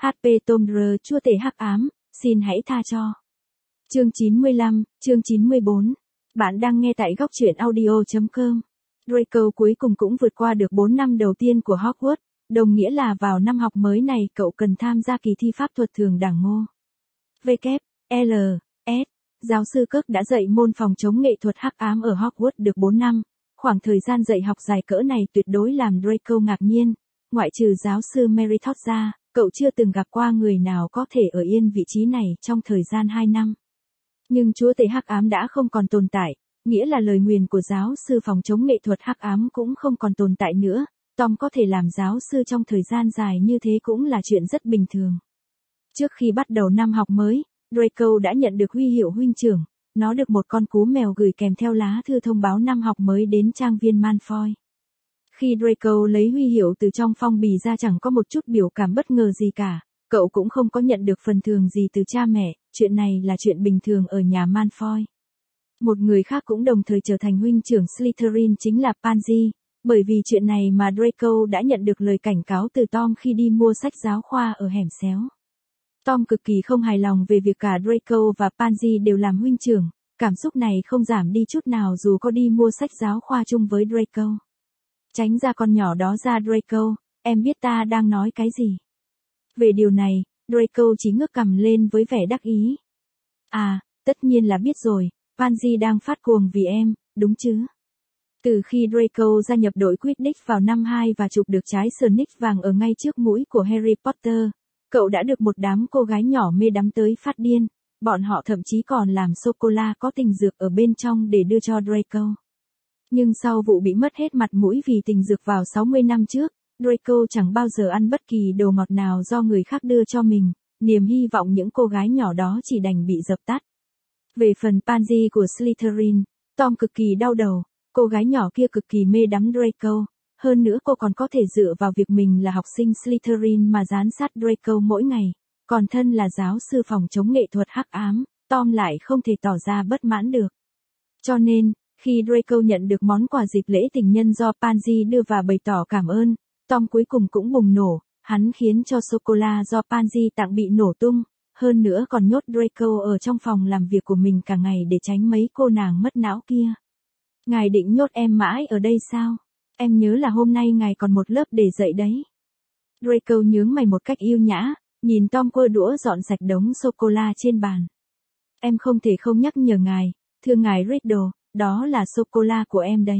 HP Tomb Raider chúa tể hắc ám, xin hãy tha cho. Chương 95, chương 94. Bạn đang nghe tại góc truyện audio.com. Draco cuối cùng cũng vượt qua được 4 năm đầu tiên của Hogwarts, đồng nghĩa là vào năm học mới này cậu cần tham gia kỳ thi pháp thuật thường đẳng ngô. L. S. Giáo sư Kirk đã dạy môn phòng chống nghệ thuật hắc ám ở Hogwarts được 4 năm. Khoảng thời gian dạy học dài cỡ này tuyệt đối làm Draco ngạc nhiên. Ngoại trừ giáo sư Meritot ra, cậu chưa từng gặp qua người nào có thể ở yên vị trí này trong thời gian 2 năm. Nhưng chúa tể hắc ám đã không còn tồn tại, nghĩa là lời nguyền của giáo sư phòng chống nghệ thuật hắc ám cũng không còn tồn tại nữa. Tom có thể làm giáo sư trong thời gian dài như thế cũng là chuyện rất bình thường. Trước khi bắt đầu năm học mới, Draco đã nhận được huy hiệu huynh trưởng. Nó được một con cú mèo gửi kèm theo lá thư thông báo năm học mới đến trang viên Malfoy. Khi Draco lấy huy hiệu từ trong phong bì ra chẳng có một chút biểu cảm bất ngờ gì cả. Cậu cũng không có nhận được phần thưởng gì từ cha mẹ, chuyện này là chuyện bình thường ở nhà Malfoy. Một người khác cũng đồng thời trở thành huynh trưởng Slytherin chính là Pansy, bởi vì chuyện này mà Draco đã nhận được lời cảnh cáo từ Tom khi đi mua sách giáo khoa ở hẻm xéo. Tom cực kỳ không hài lòng về việc cả Draco và Pansy đều làm huynh trưởng, cảm xúc này không giảm đi chút nào dù có đi mua sách giáo khoa chung với Draco. Tránh ra con nhỏ đó ra Draco, em biết ta đang nói cái gì. Về điều này, Draco chỉ ngước cằm lên với vẻ đắc ý. À, tất nhiên là biết rồi, Pansy đang phát cuồng vì em, đúng chứ? Từ khi Draco gia nhập đội Quidditch vào năm 2 và chụp được trái Snitch vàng ở ngay trước mũi của Harry Potter, cậu đã được một đám cô gái nhỏ mê đắm tới phát điên, bọn họ thậm chí còn làm sô-cô-la có tình dược ở bên trong để đưa cho Draco. Nhưng sau vụ bị mất hết mặt mũi vì tình dược vào 60 năm trước, Draco chẳng bao giờ ăn bất kỳ đồ ngọt nào do người khác đưa cho mình, niềm hy vọng những cô gái nhỏ đó chỉ đành bị dập tắt. Về phần Pansy của Slytherin, Tom cực kỳ đau đầu, cô gái nhỏ kia cực kỳ mê đắm Draco, hơn nữa cô còn có thể dựa vào việc mình là học sinh Slytherin mà giám sát Draco mỗi ngày, còn thân là giáo sư phòng chống nghệ thuật hắc ám, Tom lại không thể tỏ ra bất mãn được. Cho nên, khi Draco nhận được món quà dịp lễ tình nhân do Pansy đưa và bày tỏ cảm ơn, Tom cuối cùng cũng bùng nổ, hắn khiến cho sô-cô-la do Pansy tặng bị nổ tung, hơn nữa còn nhốt Draco ở trong phòng làm việc của mình cả ngày để tránh mấy cô nàng mất não kia. Ngài định nhốt em mãi ở đây sao? Em nhớ là hôm nay ngài còn một lớp để dạy đấy. Draco nhướng mày một cách yêu nhã, nhìn Tom quơ đũa dọn sạch đống sô-cô-la trên bàn. Em không thể không nhắc nhở ngài, thưa ngài Riddle, đó là sô-cô-la của em đấy.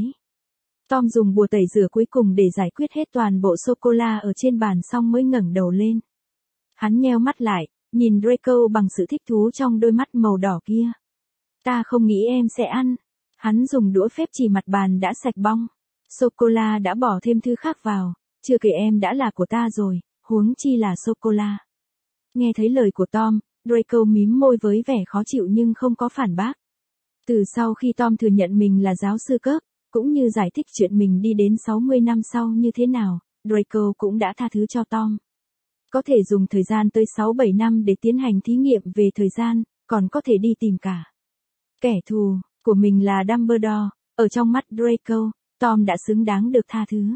Tom dùng bùa tẩy rửa cuối cùng để giải quyết hết toàn bộ sô-cô-la ở trên bàn xong mới ngẩng đầu lên. Hắn nheo mắt lại, nhìn Draco bằng sự thích thú trong đôi mắt màu đỏ kia. Ta không nghĩ em sẽ ăn. Hắn dùng đũa phép chỉ mặt bàn đã sạch bong. Sô-cô-la đã bỏ thêm thứ khác vào, chưa kể em đã là của ta rồi, huống chi là sô-cô-la. Nghe thấy lời của Tom, Draco mím môi với vẻ khó chịu nhưng không có phản bác. Từ sau khi Tom thừa nhận mình là giáo sư Kirk, cũng như giải thích chuyện mình đi đến 60 năm sau như thế nào, Draco cũng đã tha thứ cho Tom. Có thể dùng thời gian tới 6-7 năm để tiến hành thí nghiệm về thời gian, còn có thể đi tìm cả kẻ thù của mình là Dumbledore, ở trong mắt Draco, Tom đã xứng đáng được tha thứ.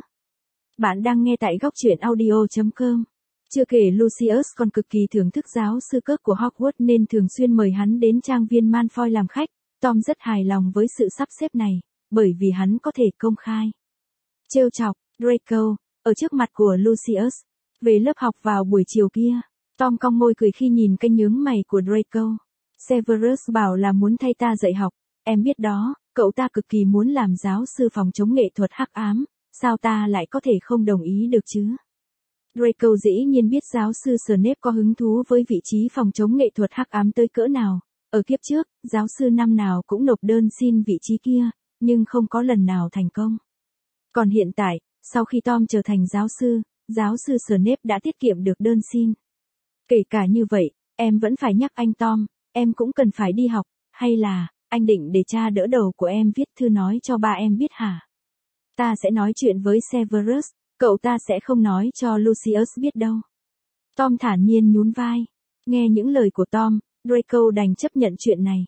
Bạn đang nghe tại góc truyện audio.com. Chưa kể Lucius còn cực kỳ thưởng thức giáo sư Kirk của Hogwarts nên thường xuyên mời hắn đến trang viên Malfoy làm khách. Tom rất hài lòng với sự sắp xếp này, bởi vì hắn có thể công khai trêu chọc Draco ở trước mặt của Lucius. Về lớp học vào buổi chiều kia, Tom cong môi cười khi nhìn cái nhướng mày của Draco. Severus bảo là muốn thay ta dạy học, em biết đó, cậu ta cực kỳ muốn làm giáo sư phòng chống nghệ thuật hắc ám, sao ta lại có thể không đồng ý được chứ? Draco dĩ nhiên biết giáo sư Snape có hứng thú với vị trí phòng chống nghệ thuật hắc ám tới cỡ nào. Ở kiếp trước, giáo sư năm nào cũng nộp đơn xin vị trí kia, nhưng không có lần nào thành công. Còn hiện tại, sau khi Tom trở thành giáo sư Snape đã tiết kiệm được đơn xin. Kể cả như vậy, em vẫn phải nhắc anh Tom, em cũng cần phải đi học, hay là, anh định để cha đỡ đầu của em viết thư nói cho ba em biết hả? Ta sẽ nói chuyện với Severus, cậu ta sẽ không nói cho Lucius biết đâu. Tom thản nhiên nhún vai. Nghe những lời của Tom, Draco đành chấp nhận chuyện này.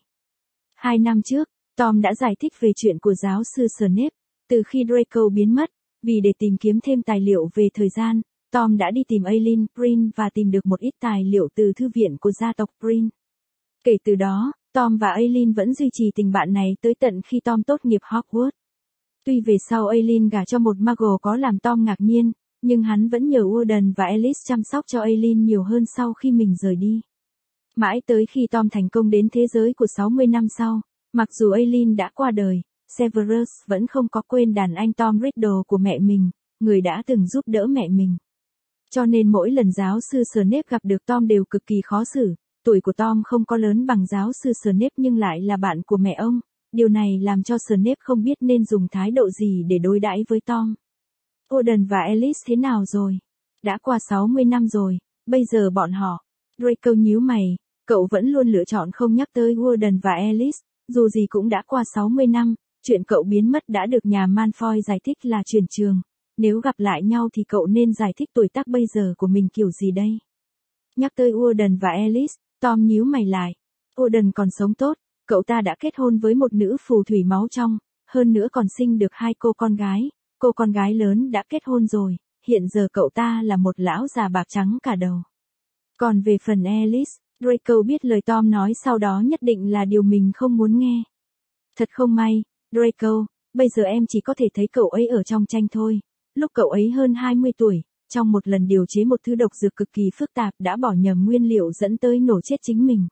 2 năm trước, Tom đã giải thích về chuyện của giáo sư Snape. Từ khi Draco biến mất, vì để tìm kiếm thêm tài liệu về thời gian, Tom đã đi tìm Aileen Prince và tìm được một ít tài liệu từ thư viện của gia tộc Prince. Kể từ đó, Tom và Aileen vẫn duy trì tình bạn này tới tận khi Tom tốt nghiệp Hogwarts. Tuy về sau Aileen gả cho một Muggle có làm Tom ngạc nhiên, nhưng hắn vẫn nhờ Warden và Alice chăm sóc cho Aileen nhiều hơn sau khi mình rời đi. Mãi tới khi Tom thành công đến thế giới của 60 năm sau, mặc dù Aileen đã qua đời, Severus vẫn không có quên đàn anh Tom Riddle của mẹ mình, người đã từng giúp đỡ mẹ mình. Cho nên mỗi lần giáo sư Snape gặp được Tom đều cực kỳ khó xử. Tuổi của Tom không có lớn bằng giáo sư Snape nhưng lại là bạn của mẹ ông. Điều này làm cho Snape không biết nên dùng thái độ gì để đối đãi với Tom. Warden và Alice thế nào rồi? Đã qua 60 năm rồi, bây giờ bọn họ. Draco nhíu mày, cậu vẫn luôn lựa chọn không nhắc tới Warden và Alice, dù gì cũng đã qua 60 năm, chuyện cậu biến mất đã được nhà Malfoy giải thích là chuyển trường. Nếu gặp lại nhau thì cậu nên giải thích tuổi tác bây giờ của mình kiểu gì đây? Nhắc tới Warden và Alice, Tom nhíu mày lại. Warden còn sống tốt, cậu ta đã kết hôn với một nữ phù thủy máu trong, hơn nữa còn sinh được 2 cô con gái. Cô con gái lớn đã kết hôn rồi, hiện giờ cậu ta là một lão già bạc trắng cả đầu. Còn về phần Alice, Draco biết lời Tom nói sau đó nhất định là điều mình không muốn nghe. Thật không may, Draco, bây giờ em chỉ có thể thấy cậu ấy ở trong tranh thôi. Lúc cậu ấy hơn 20 tuổi, trong một lần điều chế một thứ độc dược cực kỳ phức tạp đã bỏ nhầm nguyên liệu dẫn tới nổ chết chính mình.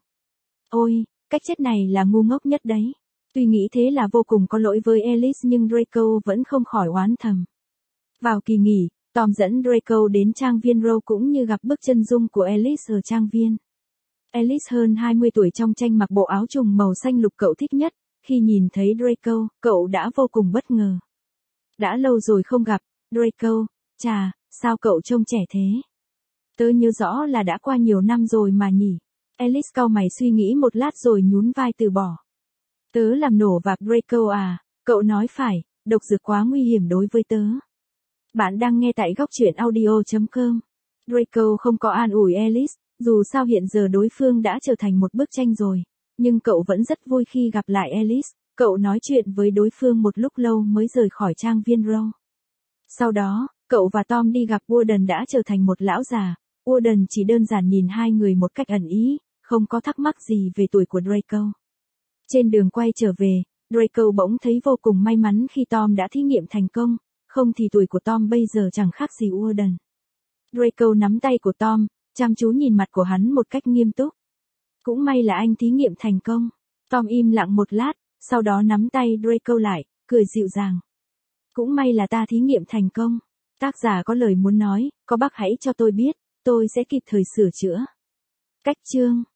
Ôi, cách chết này là ngu ngốc nhất đấy. Tuy nghĩ thế là vô cùng có lỗi với Alice nhưng Draco vẫn không khỏi oán thầm. Vào kỳ nghỉ, Tom dẫn Draco đến trang viên Row cũng như gặp bức chân dung của Alice ở trang viên. Alice hơn 20 tuổi trong tranh mặc bộ áo trùng màu xanh lục cậu thích nhất, khi nhìn thấy Draco, cậu đã vô cùng bất ngờ. Đã lâu rồi không gặp, Draco, chà, sao cậu trông trẻ thế? Tớ nhớ rõ là đã qua nhiều năm rồi mà nhỉ. Alice cau mày suy nghĩ một lát rồi nhún vai từ bỏ. Tớ làm nổ vạc Draco à, cậu nói phải, độc dược quá nguy hiểm đối với tớ. Bạn đang nghe tại góc truyện audio.com. Draco không có an ủi Alice, dù sao hiện giờ đối phương đã trở thành một bức tranh rồi, nhưng cậu vẫn rất vui khi gặp lại Alice. Cậu nói chuyện với đối phương một lúc lâu mới rời khỏi trang viên Row. Sau đó, cậu và Tom đi gặp Warden đã trở thành một lão già. Warden chỉ đơn giản nhìn hai người một cách ẩn ý, không có thắc mắc gì về tuổi của Draco. Trên đường quay trở về, Draco bỗng thấy vô cùng may mắn khi Tom đã thí nghiệm thành công, không thì tuổi của Tom bây giờ chẳng khác gì Warden. Draco nắm tay của Tom, chăm chú nhìn mặt của hắn một cách nghiêm túc. Cũng may là anh thí nghiệm thành công. Tom im lặng một lát, sau đó nắm tay Draco lại, cười dịu dàng. Cũng may là ta thí nghiệm thành công. Tác giả có lời muốn nói, có bác hãy cho tôi biết, tôi sẽ kịp thời sửa chữa. Cách chương